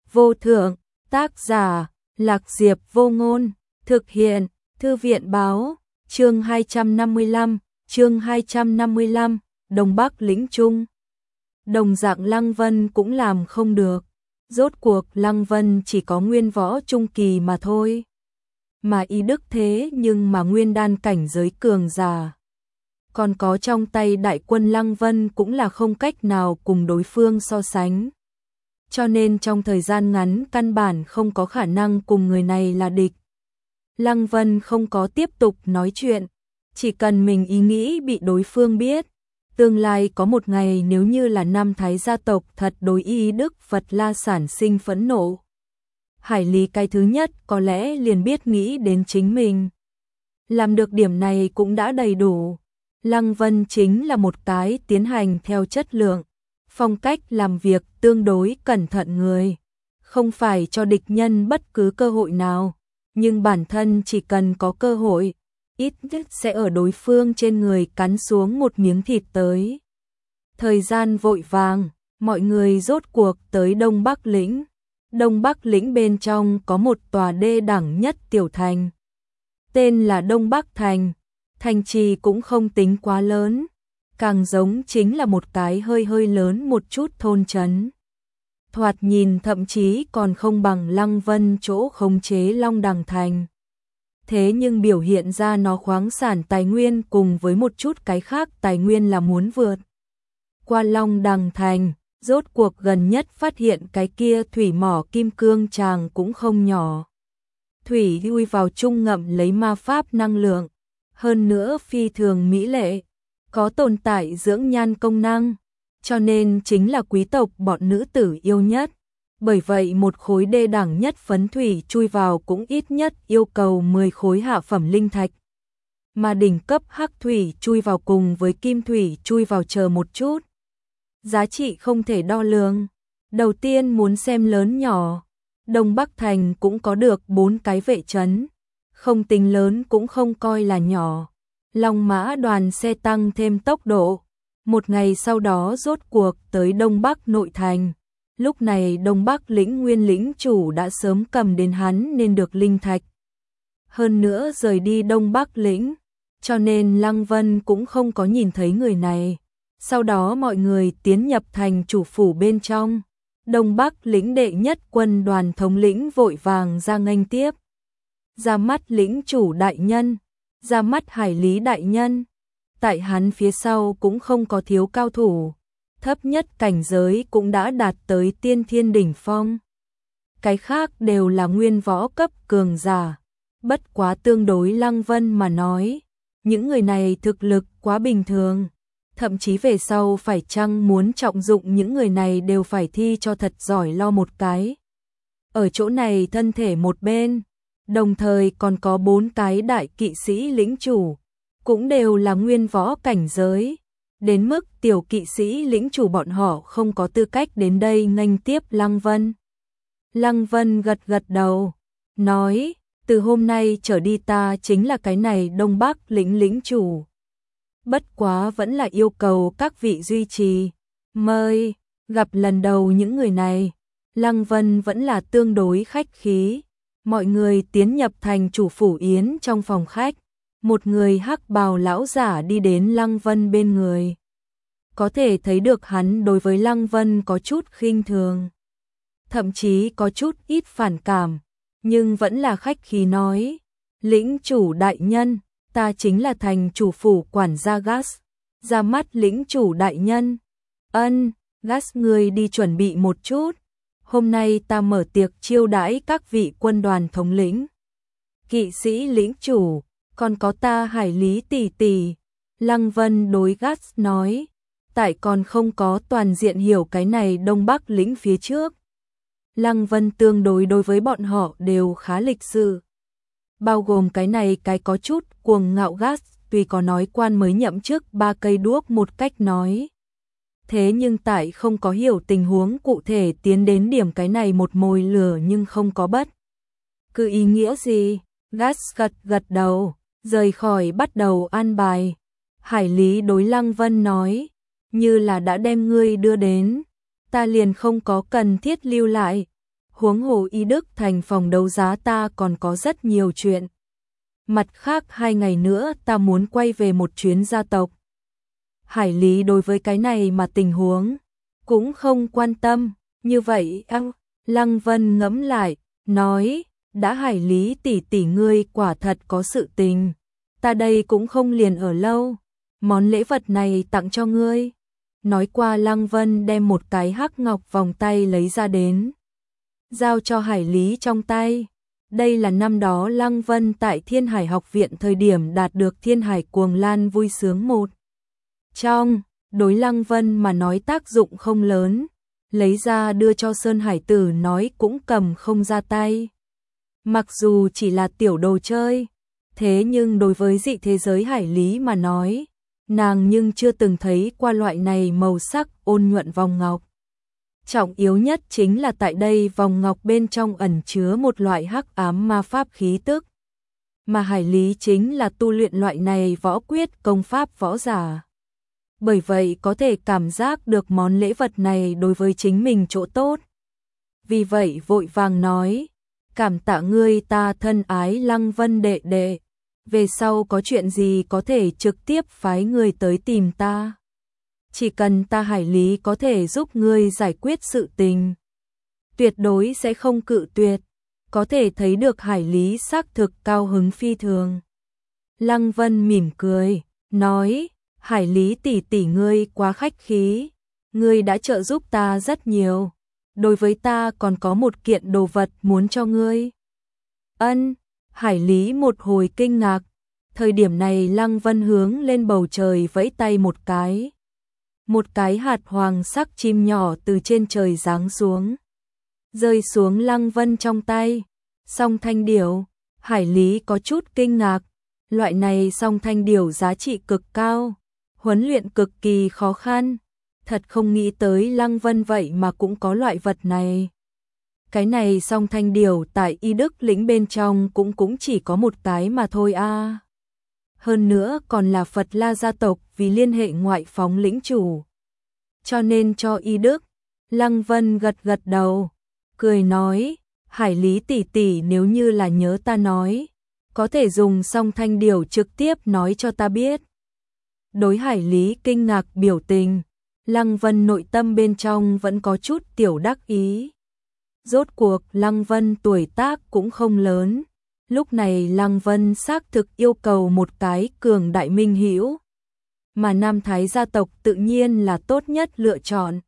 vô thượng, tác giả, Lạc Diệp Vô Ngôn, thực hiện, Thư viện báo, chương 255, Đông Bắc lĩnh Trung. Đồng dạng Lăng Vân cũng làm không được, rốt cuộc Lăng Vân chỉ có nguyên võ trung kỳ mà thôi. Mà y đức thế nhưng mà nguyên đan cảnh giới cường giả. Còn có trong tay đại quân Lăng Vân cũng là không cách nào cùng đối phương so sánh. Cho nên trong thời gian ngắn căn bản không có khả năng cùng người này là địch. Lăng Vân không có tiếp tục nói chuyện, chỉ cần mình ý nghĩ bị đối phương biết. Tương lai có một ngày nếu như là Nam Thái gia tộc thật đối y đức Phật La sản sinh phẫn nộ. Hải Lý cái thứ nhất có lẽ liền biết nghĩ đến chính mình. Làm được điểm này cũng đã đầy đủ. Lăng Vân chính là một cái tiến hành theo chất lượng, phong cách làm việc tương đối cẩn thận người. Không phải cho địch nhân bất cứ cơ hội nào, nhưng bản thân chỉ cần có cơ hội, ít nhất sẽ ở đối phương trên người cắn xuống một miếng thịt tới. Thời gian vội vàng, mọi người rốt cuộc tới Đông Bắc lĩnh. Đông Bắc lĩnh bên trong có một tòa đê đẳng nhất tiểu thành. Tên là Đông Bắc Thành, thành trì cũng không tính quá lớn, càng giống chính là một cái hơi lớn một chút thôn trấn. Thoạt nhìn thậm chí còn không bằng Lăng Vân chỗ khống chế Long Đằng Thành. Thế nhưng biểu hiện ra nó khoáng sản tài nguyên cùng với một chút cái khác tài nguyên là muốn vượt qua Long Đằng Thành. Rốt cuộc gần nhất phát hiện cái kia thủy mỏ kim cương tràng cũng không nhỏ. Thủy ui vào trung ngậm lấy ma pháp năng lượng, hơn nữa phi thường mỹ lệ, có tồn tại dưỡng nhan công năng, cho nên chính là quý tộc bọn nữ tử yêu nhất. Bởi vậy một khối đê đẳng nhất phấn thủy chui vào cũng ít nhất yêu cầu 10 khối hạ phẩm linh thạch. Mà đỉnh cấp hắc thủy chui vào cùng với kim thủy chui vào chờ một chút. Giá trị không thể đo lường. Đầu tiên muốn xem lớn nhỏ. Đông Bắc Thành cũng có được 4 cái vệ trấn. Không tính lớn cũng không coi là nhỏ. Long mã đoàn xe tăng thêm tốc độ. Một ngày sau đó rốt cuộc tới Đông Bắc nội thành. Lúc này Đông Bắc lĩnh nguyên lĩnh chủ đã sớm cầm đến hắn nên được linh thạch. Hơn nữa rời đi Đông Bắc lĩnh. Cho nên Lăng Vân cũng không có nhìn thấy người này. Sau đó mọi người tiến nhập thành chủ phủ bên trong. Đông Bắc lĩnh đệ nhất quân đoàn thống lĩnh vội vàng ra nghênh tiếp. Ra mắt lĩnh chủ đại nhân, ra mắt Hải Lý đại nhân. Tại hắn phía sau cũng không có thiếu cao thủ, thấp nhất cảnh giới cũng đã đạt tới tiên thiên đỉnh phong. Cái khác đều là nguyên võ cấp cường giả. Bất quá tương đối Lăng Vân mà nói, những người này thực lực quá bình thường. Thậm chí về sau phải chăng muốn trọng dụng những người này đều phải thi cho thật giỏi lo một cái. Ở chỗ này thân thể một bên, đồng thời còn có 4 cái đại kỵ sĩ lĩnh chủ, cũng đều là nguyên võ cảnh giới. Đến mức tiểu kỵ sĩ lĩnh chủ bọn họ không có tư cách đến đây nghênh tiếp Lăng Vân. Lăng Vân gật gật đầu, nói, từ hôm nay trở đi ta chính là cái này Đông Bắc lĩnh lĩnh chủ. Bất quá vẫn là yêu cầu các vị duy trì. Mời, gặp lần đầu những người này, Lăng Vân vẫn là tương đối khách khí. Mọi người tiến nhập thành chủ phủ yến trong phòng khách. Một người hắc bào lão giả đi đến Lăng Vân bên người. Có thể thấy được hắn đối với Lăng Vân có chút khinh thường. Thậm chí có chút ít phản cảm. Nhưng vẫn là khách khí nói. Lĩnh chủ đại nhân, ta chính là thành chủ phủ quản gia Gas. Ra mắt lĩnh chủ đại nhân. Ân, Gas người đi chuẩn bị một chút. Hôm nay ta mở tiệc chiêu đãi các vị quân đoàn thống lĩnh. Kỵ sĩ lĩnh chủ, còn có ta Hải Lý tỷ tỷ. Lăng Vân đối Gas nói. Tại còn không có toàn diện hiểu cái này Đông Bắc lĩnh phía trước. Lăng Vân tương đối đối với bọn họ đều khá lịch sự. Bao gồm cái này cái có chút cuồng ngạo Gas, tuy có nói quan mới nhậm chức 3 cây đuốc một cách nói. Thế nhưng tại không có hiểu tình huống cụ thể tiến đến điểm cái này một mồi lửa nhưng không có bất cứ ý nghĩa gì. Gas gật gật đầu, rời khỏi bắt đầu an bài. Hải Lý đối Lăng Vân nói, như là đã đem ngươi đưa đến, ta liền không có cần thiết lưu lại. Huống hồ Y Đức Thành phòng đấu giá ta còn có rất nhiều chuyện. Mặt khác 2 ngày nữa ta muốn quay về một chuyến gia tộc. Hải Lý đối với cái này mà tình huống cũng không quan tâm, như vậy Lăng Vân ngẫm lại, nói, đã Hải Lý tỷ tỷ ngươi quả thật có sự tình, ta đây cũng không liền ở lâu, món lễ vật này tặng cho ngươi. Nói qua Lăng Vân đem một cái hắc ngọc vòng tay lấy ra đến, giao cho Hải Lý trong tay. Đây là năm đó Lăng Vân tại Thiên Hải học viện thời điểm đạt được Thiên Hải Cuồng Lan vui sướng một trong, đối Lăng Vân mà nói tác dụng không lớn, lấy ra đưa cho Sơn Hải Tử nói cũng cầm không ra tay. Mặc dù chỉ là tiểu đồ chơi, thế nhưng đối với dị thế giới Hải Lý mà nói, nàng nhưng chưa từng thấy qua loại này màu sắc ôn nhuận vòng ngọc. Trọng yếu nhất chính là tại đây vòng ngọc bên trong ẩn chứa một loại hắc ám ma pháp khí tức. Mà Hải Lý chính là tu luyện loại này võ quyết công pháp võ giả. Bởi vậy có thể cảm giác được món lễ vật này đối với chính mình chỗ tốt. Vì vậy vội vàng nói, cảm tạ ngươi ta thân ái Lăng Vân đệ đệ. Về sau có chuyện gì có thể trực tiếp phái ngươi tới tìm ta. Chỉ cần ta Hải Lý có thể giúp ngươi giải quyết sự tình, tuyệt đối sẽ không cự tuyệt. Có thể thấy được Hải Lý xác thực cao hứng phi thường. Lăng Vân mỉm cười, nói, Hải Lý tỷ tỷ ngươi quá khách khí, ngươi đã trợ giúp ta rất nhiều. Đối với ta còn có một kiện đồ vật muốn cho ngươi. Ân, Hải Lý một hồi kinh ngạc. Thời điểm này Lăng Vân hướng lên bầu trời vẫy tay một cái. Một cái hạt hoàng sắc chim nhỏ từ trên trời giáng xuống, rơi xuống Lăng Vân trong tay. Song thanh điểu, Hải Lý có chút kinh ngạc, loại này song thanh điểu giá trị cực cao, huấn luyện cực kỳ khó khăn, thật không nghĩ tới Lăng Vân vậy mà cũng có loại vật này. Cái này song thanh điểu tại Y Đức lĩnh bên trong cũng chỉ có một cái mà thôi a. Hơn nữa còn là Phật La gia tộc vì liên hệ ngoại phóng lĩnh chủ. Cho nên cho Y Đức. Lăng Vân gật gật đầu, cười nói, Hải Lý tỷ tỷ nếu như là nhớ ta nói, có thể dùng song thanh điểu trực tiếp nói cho ta biết. Đối Hải Lý kinh ngạc biểu tình, Lăng Vân nội tâm bên trong vẫn có chút tiểu đắc ý. Rốt cuộc Lăng Vân tuổi tác cũng không lớn, lúc này Lăng Vân xác thực yêu cầu một cái cường đại minh hữu, mà Nam Thái gia tộc tự nhiên là tốt nhất lựa chọn.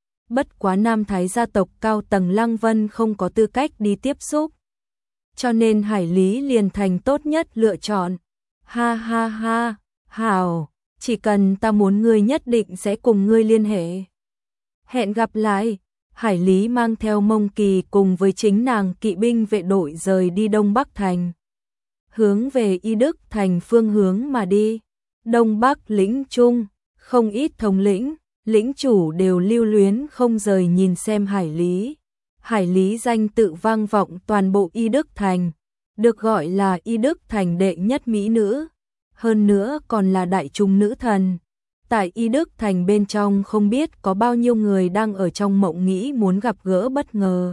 Bất quá Nam Thái gia tộc cao tầng Lăng Vân không có tư cách đi tiếp xúc, cho nên Hải Lý liền thành tốt nhất lựa chọn. Ha ha ha, hảo, chỉ cần ta muốn ngươi nhất định sẽ cùng ngươi liên hệ. Hẹn gặp lại. Hải Lý mang theo Mông Kỳ cùng với chính nàng kỵ binh vệ đội rời đi Đông Bắc Thành, hướng về Y Đức Thành phương hướng mà đi. Đông Bắc lĩnh Trung, không ít thống lĩnh, lĩnh chủ đều lưu luyến không rời nhìn xem Hải Lý. Hải Lý danh tự vang vọng toàn bộ Y Đức Thành, được gọi là Y Đức Thành đệ nhất mỹ nữ, hơn nữa còn là đại trung nữ thần. Tại Y Đức Thành bên trong không biết có bao nhiêu người đang ở trong mộng nghĩ muốn gặp gỡ bất ngờ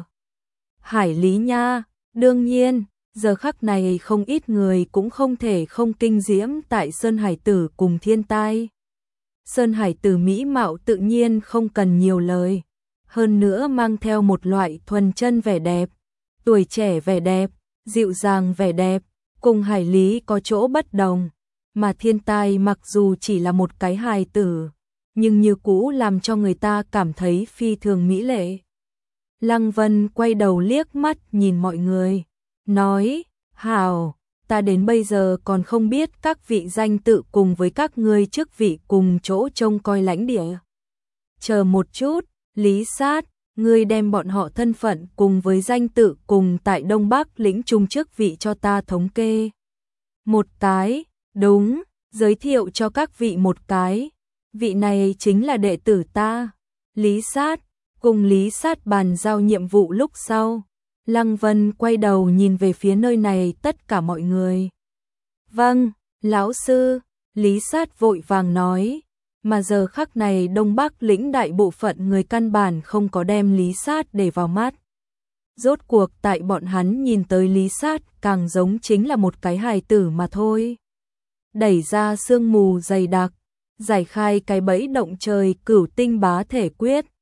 Hải Lý nha. Đương nhiên, giờ khắc này không ít người cũng không thể không kinh diễm tại Sơn Hải Tử cùng thiên tai. Sơn Hải Tử mỹ mạo tự nhiên không cần nhiều lời, hơn nữa mang theo một loại thuần chân vẻ đẹp, tuổi trẻ vẻ đẹp, dịu dàng vẻ đẹp, cùng Hải Lý có chỗ bất đồng. Mà thiên tai mặc dù chỉ là một cái hài tử, nhưng như cũ làm cho người ta cảm thấy phi thường mỹ lệ. Lăng Vân quay đầu liếc mắt nhìn mọi người, nói, hảo, ta đến bây giờ còn không biết các vị danh tự cùng với các ngươi chức vị cùng chỗ trông coi lãnh địa. Chờ một chút, Lý Sát, ngươi đem bọn họ thân phận cùng với danh tự cùng tại Đông Bắc lĩnh Trung chức vị cho ta thống kê. Một cái. Đúng, giới thiệu cho các vị một cái. Vị này chính là đệ tử ta, Lý Sát. Cùng Lý Sát bàn giao nhiệm vụ lúc sau, Lăng Vân quay đầu nhìn về phía nơi này tất cả mọi người. Vâng, lão sư, Lý Sát vội vàng nói, mà giờ khắc này Đông Bắc lĩnh đại bộ phận người căn bản không có đem Lý Sát để vào mắt. Rốt cuộc tại bọn hắn nhìn tới Lý Sát càng giống chính là một cái hài tử mà thôi. Đẩy ra sương mù dày đặc, giải khai cái bẫy động trời Cửu Tinh Bá Thể Quyết,